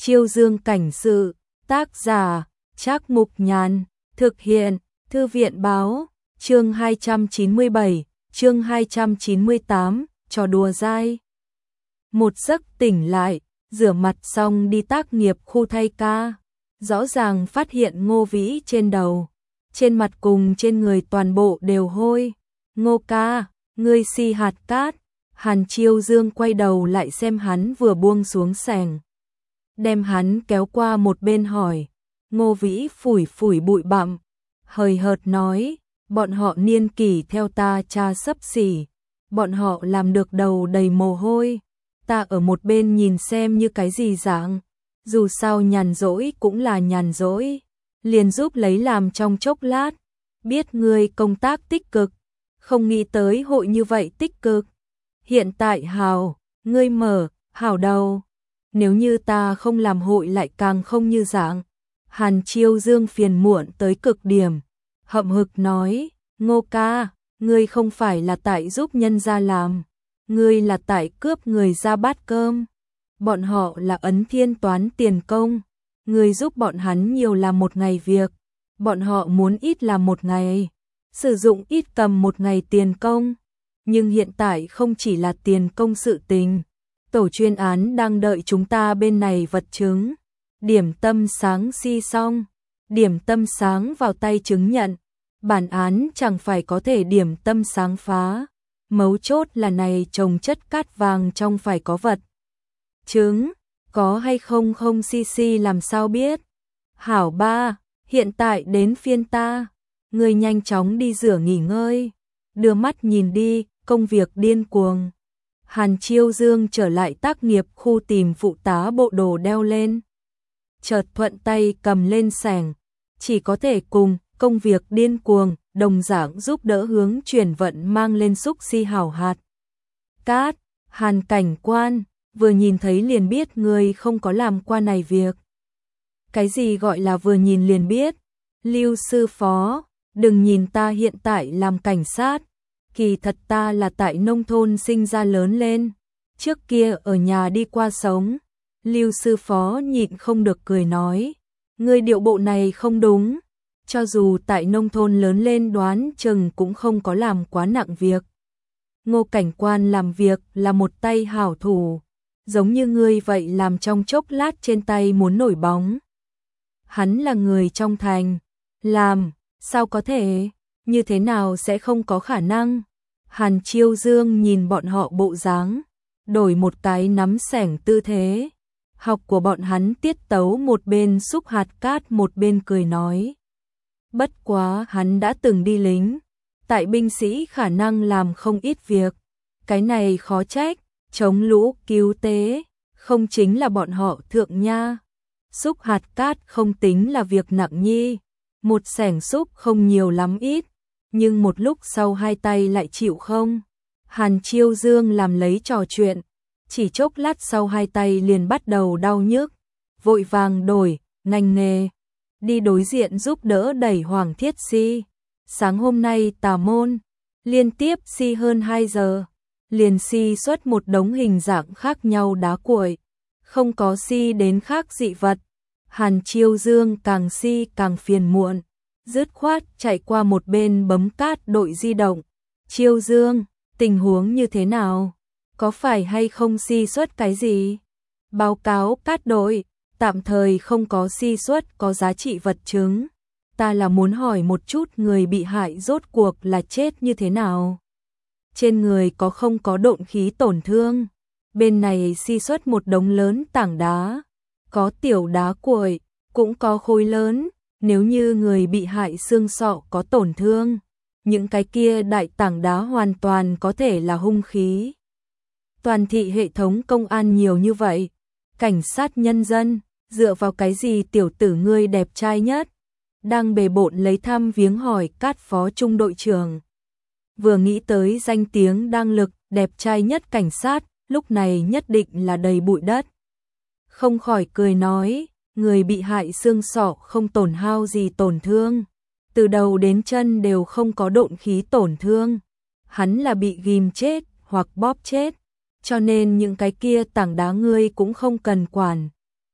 Chiêu Dương cảnh sự, tác giả, Trác Mục Nhàn, thực hiện, Thư viện báo, chương 297, chương 298, trò đùa dai. Một giấc tỉnh lại, rửa mặt xong đi tác nghiệp khu thay ca, rõ ràng phát hiện Ngô Vĩ trên đầu, trên mặt cùng trên người toàn bộ đều hôi. Ngô ca, ngươi si hạt cát. Hàn Chiêu Dương quay đầu lại xem hắn vừa buông xuống sàng, đem hắn kéo qua một bên hỏi. Ngô Vĩ phủi phủi bụi bặm, hời hợt nói, bọn họ niên kỷ theo ta cha xấp xỉ, bọn họ làm được đầu đầy mồ hôi, ta ở một bên nhìn xem như cái gì dạng, dù sao nhàn rỗi cũng là nhàn rỗi, liền giúp lấy làm trong chốc lát, biết ngươi công tác tích cực, không nghĩ tới hội như vậy tích cực. Hiện tại hào, ngươi mở, hảo đầu, nếu như ta không làm hội lại càng không như dạng. Hàn Chiêu Dương phiền muộn tới cực điểm, hậm hực nói, Ngô ca, ngươi không phải là tại giúp nhân gia làm, ngươi là tại cướp người ra bát cơm, bọn họ là ấn thiên toán tiền công, ngươi giúp bọn hắn nhiều làm một ngày việc, bọn họ muốn ít làm một ngày, sử dụng ít cầm một ngày tiền công. Nhưng hiện tại không chỉ là tiền công sự tình, tổ chuyên án đang đợi chúng ta bên này vật chứng. Điểm tâm sáng si xong, điểm tâm sáng vào tay chứng nhận, bản án chẳng phải có thể điểm tâm sáng phá. Mấu chốt là này trồng chất cát vàng trong phải có vật chứng, có hay không không si làm sao biết. Hảo ba, hiện tại đến phiên ta, ngươi nhanh chóng đi rửa nghỉ ngơi, đưa mắt nhìn đi. Công việc điên cuồng. Hàn Chiêu Dương trở lại tác nghiệp khu tìm phụ tá bộ đồ đeo lên. Chợt thuận tay cầm lên sàng, chỉ có thể cùng công việc điên cuồng, đồng dạng giúp đỡ hướng chuyển vận mang lên xúc si hảo hạt. Cát, Hàn cảnh quan, vừa nhìn thấy liền biết người không có làm qua này việc. Cái gì gọi là vừa nhìn liền biết? Lưu sư phó, đừng nhìn ta hiện tại làm cảnh sát. Kỳ thật ta là tại nông thôn sinh ra lớn lên, trước kia ở nhà đi qua sống. Lưu sư phó nhịn không được cười nói, ngươi điệu bộ này không đúng, cho dù tại nông thôn lớn lên đoán chừng cũng không có làm quá nặng việc. Ngô cảnh quan làm việc là một tay hảo thủ, giống như ngươi vậy làm trong chốc lát trên tay muốn nổi bóng. Hắn là người trong thành, làm, sao có thể, như thế nào sẽ không có khả năng. Hàn Chiêu Dương nhìn bọn họ bộ dáng, đổi một cái nắm sẻng tư thế. Học của bọn hắn tiết tấu một bên xúc hạt cát một bên cười nói. Bất quá hắn đã từng đi lính, tại binh sĩ khả năng làm không ít việc. Cái này khó trách, chống lũ cứu tế, không chính là bọn họ thượng nha. Xúc hạt cát không tính là việc nặng nhi, một xẻng xúc không nhiều lắm ít. Nhưng một lúc sau hai tay lại chịu không. Hàn Chiêu Dương làm lấy trò chuyện, chỉ chốc lát sau hai tay liền bắt đầu đau nhức, vội vàng đổi ngành nghề, đi đối diện giúp đỡ đẩy Hoàng Thiết Si. Sáng hôm nay tà môn, liên tiếp si hơn 2 giờ, liền si xuất một đống hình dạng khác nhau đá cuội, không có si đến khác dị vật. Hàn Chiêu Dương càng si càng phiền muộn, dứt khoát chạy qua một bên bấm cát đội di động. Chiêu Dương, tình huống như thế nào? Có phải hay không si xuất cái gì? Báo cáo cát đội, tạm thời không có si xuất có giá trị vật chứng. Ta là muốn hỏi một chút người bị hại rốt cuộc là chết như thế nào? Trên người có không có độn khí tổn thương? Bên này si xuất một đống lớn tảng đá, có tiểu đá cuội, cũng có khối lớn. Nếu như người bị hại xương sọ có tổn thương, những cái kia đại tảng đá hoàn toàn có thể là hung khí. Toàn thị hệ thống công an nhiều như vậy, cảnh sát nhân dân, dựa vào cái gì tiểu tử ngươi đẹp trai nhất? Đang bề bộn lấy thăm viếng hỏi Cát phó trung đội trưởng. Vừa nghĩ tới danh tiếng đang lực đẹp trai nhất cảnh sát, lúc này nhất định là đầy bụi đất. Không khỏi cười nói, người bị hại xương sọ không tổn hao gì tổn thương, từ đầu đến chân đều không có độn khí tổn thương. Hắn là bị ghim chết hoặc bóp chết, cho nên những cái kia tảng đá ngươi cũng không cần quản.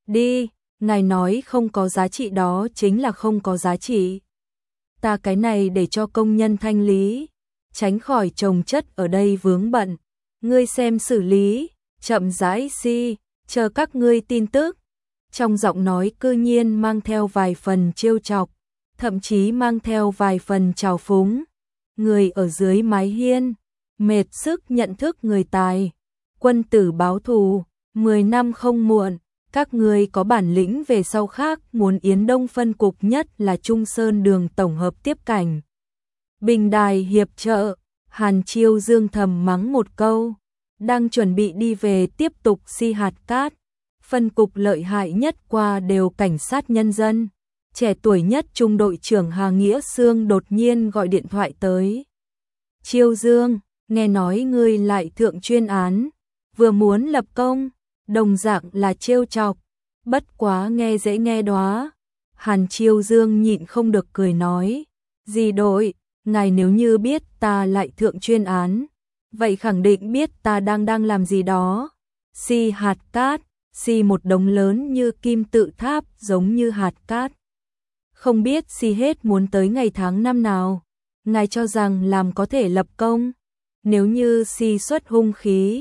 Đi, ngài nói không có giá trị đó chính là không có giá trị. Ta cái này để cho công nhân thanh lý, tránh khỏi chồng chất ở đây vướng bận. Ngươi xem xử lý, chậm rãi si, chờ các ngươi tin tức. Trong giọng nói cư nhiên mang theo vài phần trêu chọc, thậm chí mang theo vài phần trào phúng. Người ở dưới mái hiên, mệt sức nhận thức người tài. Quân tử báo thù, 10 năm không muộn. Các ngươi có bản lĩnh về sau khác muốn Yến Đông phân cục nhất là Trung Sơn đường tổng hợp tiếp cảnh. Bình đài hiệp trợ, Hàn Chiêu Dương thầm mắng một câu, đang chuẩn bị đi về tiếp tục si hạt cát. Phân cục lợi hại nhất qua đều cảnh sát nhân dân. Trẻ tuổi nhất trung đội trưởng Hà Nghĩa Sương đột nhiên gọi điện thoại tới. Chiêu Dương, nghe nói ngươi lại thượng chuyên án, vừa muốn lập công. Đồng dạng là trêu chọc, bất quá nghe dễ nghe đóa. Hàn Chiêu Dương nhịn không được cười nói, dì đội, ngài nếu như biết ta lại thượng chuyên án, vậy khẳng định biết ta đang làm gì đó. Si hạt cát, si một đống lớn như kim tự tháp giống như hạt cát. Không biết si hết muốn tới ngày tháng năm nào, ngài cho rằng làm có thể lập công. Nếu như si xuất hung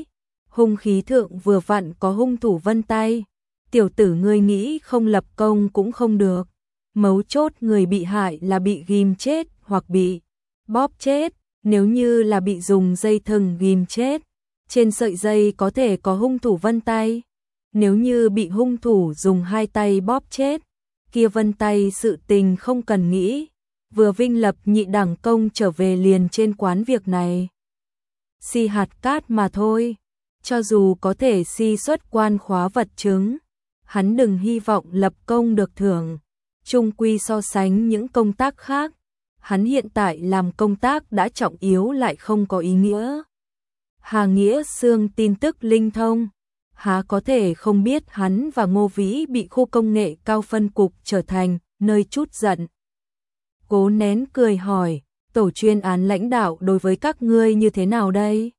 khí thượng vừa vặn có hung thủ vân tay, tiểu tử ngươi nghĩ không lập công cũng không được. Mấu chốt người bị hại là bị ghim chết hoặc bị bóp chết, nếu như là bị dùng dây thừng ghim chết, trên sợi dây có thể có hung thủ vân tay. Nếu như bị hung thủ dùng hai tay bóp chết, kia vân tay sự tình không cần nghĩ, vừa vinh lập nhị đẳng công trở về liền trên quán việc này. Si hạt cát mà thôi. Cho dù có thể si xuất quan khóa vật chứng, hắn đừng hy vọng lập công được thưởng. Chung quy so sánh những công tác khác, hắn hiện tại làm công tác đã trọng yếu lại không có ý nghĩa. Hà Nghĩa Sương tin tức linh thông, há có thể không biết hắn và Ngô Vĩ bị khu công nghệ cao phân cục trở thành nơi trút giận. Cố nén cười hỏi, tổ chuyên án lãnh đạo đối với các ngươi như thế nào đây?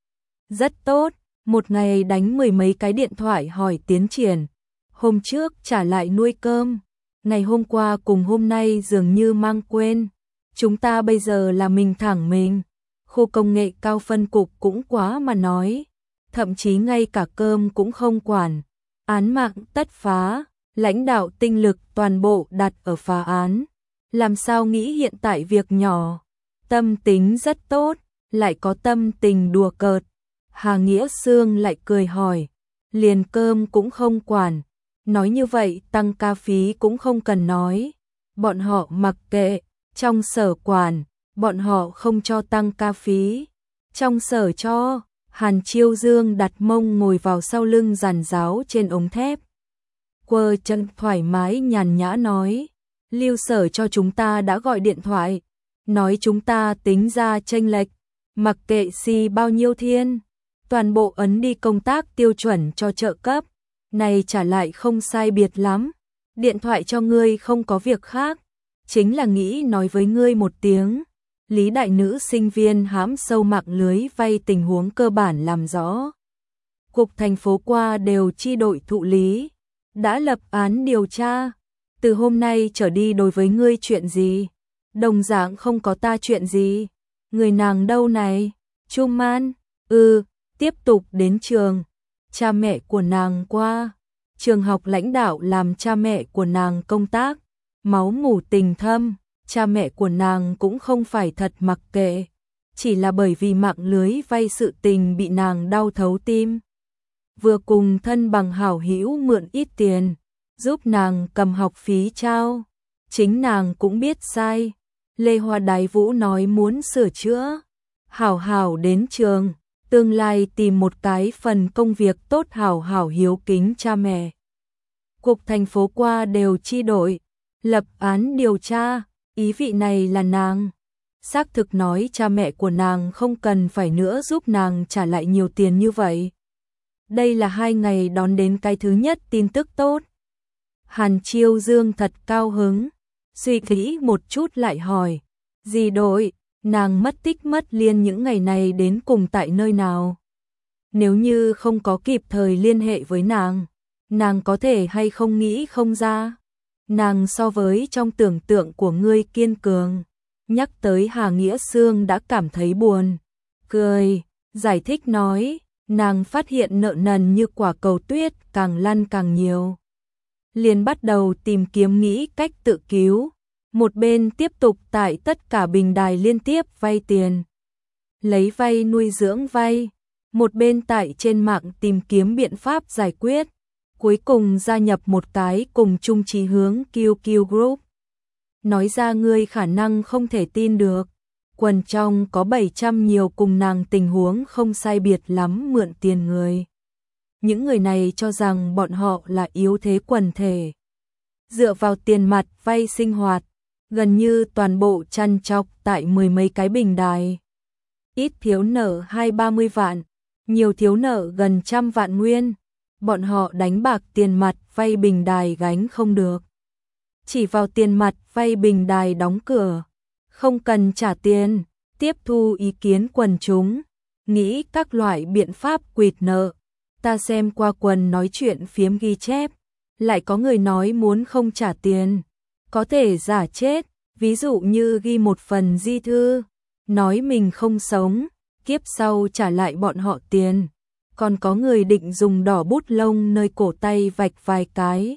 Rất tốt. Một ngày đánh 10 mấy cái điện thoại hỏi tiến triển, hôm trước trả lại nuôi cơm, ngày hôm qua cùng hôm nay dường như mang quên. Chúng ta bây giờ là mình thẳng mình, khu công nghệ cao phân cục cũng quá mà nói, thậm chí ngay cả cơm cũng không quản. Án mạng tất phá, lãnh đạo tinh lực toàn bộ đặt ở phá án. Làm sao nghĩ hiện tại việc nhỏ, tâm tính rất tốt, lại có tâm tình đùa cợt. Hà Nghĩa Sương lại cười hỏi, liền cơm cũng không quản, nói như vậy tăng ca phí cũng không cần nói, bọn họ mặc kệ, trong sở quản, bọn họ không cho tăng ca phí, trong sở cho. Hàn Chiêu Dương đặt mông ngồi vào sau lưng giàn giáo trên ống thép, quơ chân thoải mái nhàn nhã nói, Lưu sở cho chúng ta đã gọi điện thoại, nói chúng ta tính ra chênh lệch, mặc kệ si bao nhiêu thiên. Toàn bộ ấn đi công tác tiêu chuẩn cho trợ cấp, này trả lại không sai biệt lắm. Điện thoại cho ngươi không có việc khác, chính là nghĩ nói với ngươi một tiếng. Lý đại nữ sinh viên hãm sâu mạng lưới vay tình huống cơ bản làm rõ. Cục thành phố qua đều chi đội thụ lý, đã lập án điều tra. Từ hôm nay trở đi đối với ngươi chuyện gì? Đồng dạng không có ta chuyện gì. Người nàng đâu này? Trung Man, tiếp tục đến trường. Cha mẹ của nàng qua trường học lãnh đạo làm cha mẹ của nàng công tác, máu mủ tình thâm, cha mẹ của nàng cũng không phải thật mặc kệ, chỉ là bởi vì mạng lưới vay sự tình bị nàng đau thấu tim. Vừa cùng thân bằng hảo hữu mượn ít tiền, giúp nàng cầm học phí trao, chính nàng cũng biết sai. Lê Hoa Đái Vũ nói muốn sửa chữa, hảo hảo đến trường, tương lai tìm một cái phần công việc tốt, hảo hảo hiếu kính cha mẹ. Cục thành phố qua đều chi đội, lập án điều tra, ý vị này là nàng xác thực nói cha mẹ của nàng không cần phải nữa giúp nàng trả lại nhiều tiền như vậy. Đây là 2 ngày đón đến cái thứ nhất tin tức tốt. Hàn Chiêu Dương thật cao hứng, suy nghĩ một chút lại hỏi, dì đội, nàng mất tích mất liên những ngày này đến cùng tại nơi nào? Nếu như không có kịp thời liên hệ với nàng, nàng có thể hay không nghĩ không ra. Nàng so với trong tưởng tượng của ngươi kiên cường. Nhắc tới Hà Nghĩa Xương đã cảm thấy buồn. Cười, giải thích nói, nàng phát hiện nợ nần như quả cầu tuyết càng lăn càng nhiều. Liền bắt đầu tìm kiếm nghĩ cách tự cứu. Một bên tiếp tục tại tất cả bình đài liên tiếp vay tiền. Lấy vay nuôi dưỡng vay. Một bên tại trên mạng tìm kiếm biện pháp giải quyết. Cuối cùng gia nhập một cái cùng chung chí hướng QQ Group. Nói ra ngươi khả năng không thể tin được. Quần trong có 700 nhiều cùng nàng tình huống không sai biệt lắm mượn tiền người. Những người này cho rằng bọn họ là yếu thế quần thể. Dựa vào tiền mặt vay sinh hoạt, gần như toàn bộ chăn chọc tại mười mấy cái bình đài. Ít thiếu nợ 20-30 vạn, nhiều thiếu nợ gần 100 vạn nguyên. Bọn họ đánh bạc tiền mặt vay bình đài gánh không được. Chỉ vào tiền mặt vay bình đài đóng cửa, không cần trả tiền, tiếp thu ý kiến quần chúng, nghĩ các loại biện pháp quỵt nợ. Ta xem qua quần nói chuyện phiếm ghi chép, lại có người nói muốn không trả tiền, có thể giả chết, ví dụ như ghi một phần di thư, nói mình không sống, kiếp sau trả lại bọn họ tiền. Còn có người định dùng đỏ bút lông nơi cổ tay vạch vài cái,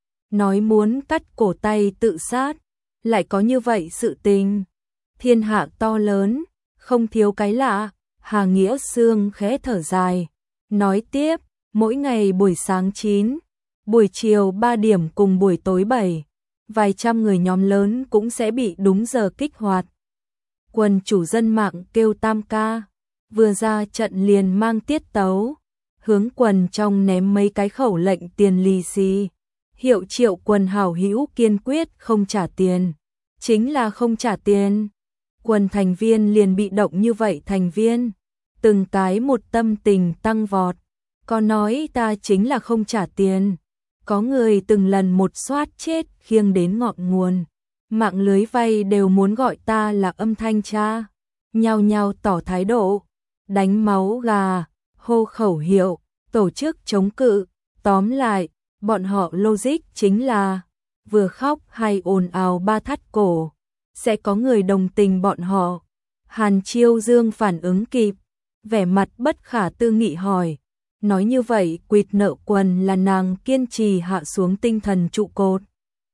nói muốn cắt cổ tay tự sát. Lại có như vậy sự tình. Thiên hạ to lớn, không thiếu cái lạ. Hà Nghĩa Xương khẽ thở dài, nói tiếp, mỗi ngày buổi sáng 9, buổi chiều 3 điểm cùng buổi tối 7, vài trăm người nhóm lớn cũng sẽ bị đúng giờ kích hoạt. Quần chủ dân mạng kêu tam ca, vừa ra trận liền mang tiết tấu, hướng quần trong ném mấy cái khẩu lệnh tiền lì xì. Hiệu triệu quần hảo hữu kiên quyết không trả tiền, chính là không trả tiền. Quần thành viên liền bị động như vậy thành viên, từng cái một tâm tình tăng vọt. Có nói ta chính là không trả tiền, có người từng lần một soát chết khiêng đến ngọn nguồn. Mạng lưới vay đều muốn gọi ta là âm thanh cha, nhao nhao tỏ thái độ, đánh máu gà, hô khẩu hiệu, tổ chức chống cự. Tóm lại, bọn họ logic chính là vừa khóc hay ồn ào ba thắt cổ, sẽ có người đồng tình bọn họ. Hàn Chiêu Dương phản ứng kịp, vẻ mặt bất khả tư nghị hỏi, nói như vậy quỵt nợ quần là nàng kiên trì hạ xuống tinh thần trụ cột.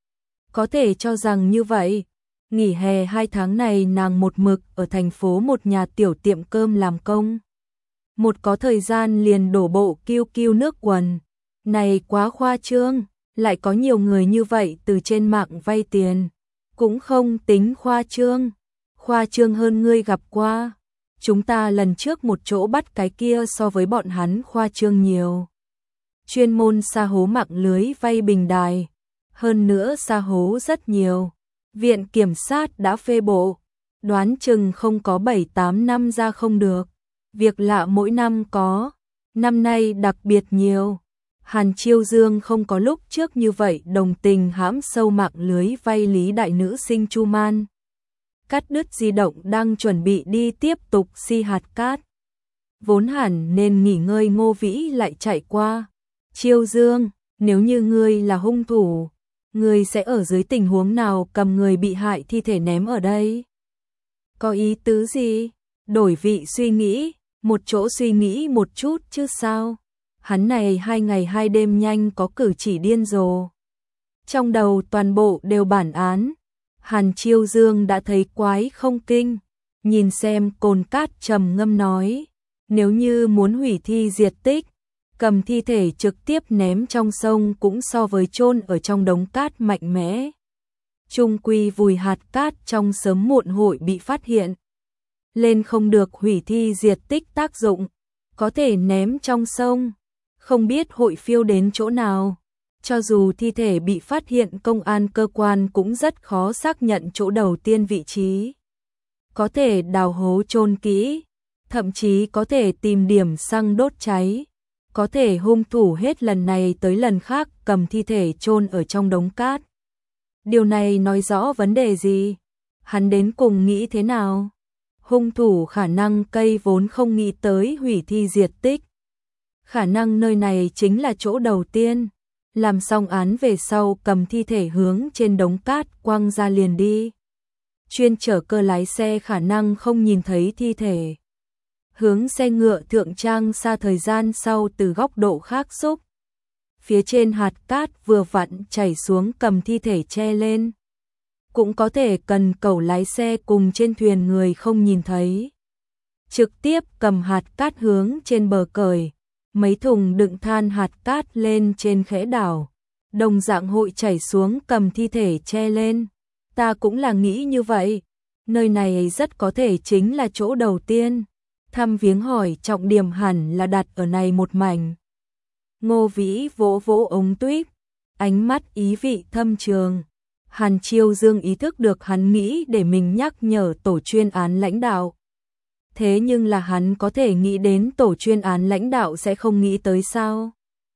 Có thể cho rằng như vậy, nghỉ hè 2 tháng này nàng một mực ở thành phố một nhà tiểu tiệm cơm làm công. Một có thời gian liền đổ bộ QQ nước quần. Này quá khoa trương, lại có nhiều người như vậy từ trên mạng vay tiền. Cũng không tính khoa trương hơn ngươi gặp qua. Chúng ta lần trước một chỗ bắt cái kia so với bọn hắn khoa trương nhiều. Chuyên môn sa hố mạng lưới vay bình đài, hơn nữa sa hố rất nhiều. Viện kiểm sát đã phê bộ, đoán chừng không có 7-8 năm ra không được. Việc lạ mỗi năm có, năm nay đặc biệt nhiều. Hàn Chiêu Dương không có lúc trước như vậy đồng tình hãm sâu mạng lưới vay lý đại nữ sinh Chu Man. Cắt đứt di động đang chuẩn bị đi tiếp tục si hạt cát. Vốn hẳn nên nghỉ ngơi Ngô Vĩ lại chạy qua. Chiêu Dương, nếu như ngươi là hung thủ, ngươi sẽ ở dưới tình huống nào cầm người bị hại thi thể ném ở đây? Có ý tứ gì? Đổi vị suy nghĩ, một chỗ suy nghĩ một chút chứ sao? Hắn này 2 ngày 2 đêm nhanh có cử chỉ điên rồ. Trong đầu toàn bộ đều bản án. Hàn Chiêu Dương đã thấy quái không kinh. Nhìn xem Cồn Cát trầm ngâm nói. Nếu như muốn hủy thi diệt tích, cầm thi thể trực tiếp ném trong sông cũng so với chôn ở trong đống cát mạnh mẽ. Trung quy vùi hạt cát trong sớm muộn hội bị phát hiện. Lên không được hủy thi diệt tích tác dụng, có thể ném trong sông. Không biết hội phiêu đến chỗ nào. Cho dù thi thể bị phát hiện, công an cơ quan cũng rất khó xác nhận chỗ đầu tiên vị trí. Có thể đào hố chôn kỹ, thậm chí có thể tìm điểm xăng đốt cháy. Có thể hung thủ hết lần này tới lần khác cầm thi thể chôn ở trong đống cát. Điều này nói rõ vấn đề gì? Hắn đến cùng nghĩ thế nào? Hung thủ khả năng cây vốn không nghĩ tới hủy thi diệt tích. Khả năng nơi này chính là chỗ đầu tiên, Làm xong án về sau cầm thi thể hướng trên đống cát quăng ra liền đi. Chuyên chở cơ lái xe khả năng không nhìn thấy thi thể. Hướng xe ngựa thượng trang xa thời gian sau từ góc độ khác xúc. Phía trên hạt cát vừa vặn chảy xuống cầm thi thể che lên. Cũng có thể cần cẩu lái xe cùng trên thuyền người không nhìn thấy. Trực tiếp cầm hạt cát hướng trên bờ cởi. Mấy thùng đựng than hạt cát lên trên khẽ đảo. Đồng dạng hội chảy xuống cầm thi thể che lên. Ta cũng là nghĩ như vậy. Nơi này rất có thể chính là chỗ đầu tiên. Thăm viếng hỏi trọng điểm hẳn là đặt ở này một mảnh. Ngô Vĩ vỗ vỗ ống tuýp, ánh mắt ý vị thâm trường. Hàn Chiêu Dương ý thức được hắn nghĩ để mình nhắc nhở tổ chuyên án lãnh đạo. Thế nhưng là hắn có thể nghĩ đến tổ chuyên án lãnh đạo sẽ không nghĩ tới sao?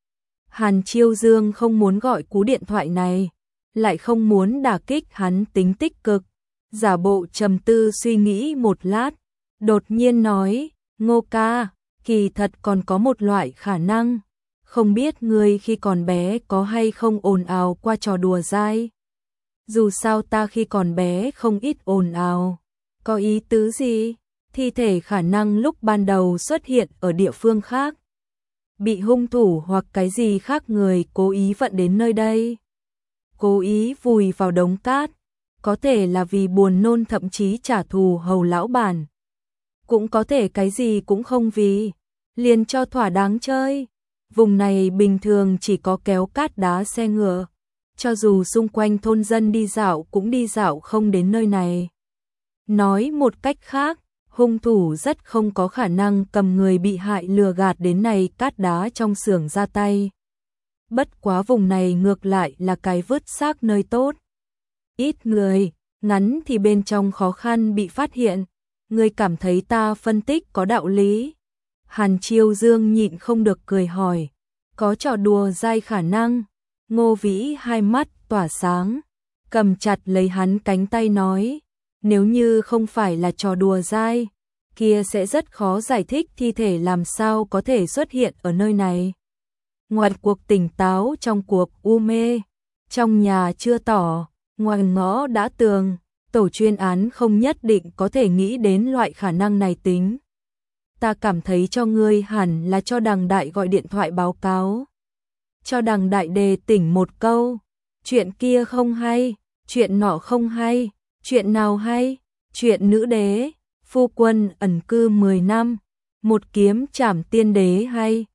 Hàn Chiêu Dương không muốn gọi cú điện thoại này, lại không muốn đả kích hắn tính tích cực. Giả bộ trầm tư suy nghĩ một lát, đột nhiên nói, Ngô ca, kỳ thật còn có một loại khả năng. Không biết ngươi khi còn bé có hay không ồn ào qua trò đùa dai. Dù sao ta khi còn bé không ít ồn ào. Có ý tứ gì? Thi thể khả năng lúc ban đầu xuất hiện ở địa phương khác. Bị hung thủ hoặc cái gì khác người cố ý vận đến nơi đây. Cố ý vùi vào đống cát. Có thể là vì buồn nôn thậm chí trả thù hầu lão bản. Cũng có thể cái gì cũng không vì. Liền cho thỏa đáng chơi. Vùng này bình thường chỉ có kéo cát đá xe ngựa. Cho dù xung quanh thôn dân đi dạo cũng đi dạo không đến nơi này. Nói một cách khác, hung thủ rất không có khả năng cầm người bị hại lừa gạt đến này cát đá trong xưởng ra tay. Bất quá vùng này ngược lại là cái vứt xác nơi tốt. Ít người, ngắn thì bên trong khó khăn bị phát hiện. Người cảm thấy ta phân tích có đạo lý. Hàn Chiêu Dương nhịn không được cười hỏi. Có trò đùa dai khả năng. Ngô Vĩ hai mắt tỏa sáng. Cầm chặt lấy hắn cánh tay nói. Nếu như không phải là trò đùa dai, kia sẽ rất khó giải thích thi thể làm sao có thể xuất hiện ở nơi này. Ngoài cuộc tỉnh táo trong cuộc u mê. Trong nhà chưa tỏ, ngoài ngõ đã tường. Tổ chuyên án không nhất định có thể nghĩ đến loại khả năng này tính. Ta cảm thấy cho ngươi hẳn là cho Đằng Đại gọi điện thoại báo cáo. Cho Đằng Đại đề tỉnh một câu. Chuyện kia không hay, chuyện nọ không hay, chuyện nào hay, chuyện nữ đế, phu quân ẩn cư 10 năm, một kiếm trảm tiên đế hay,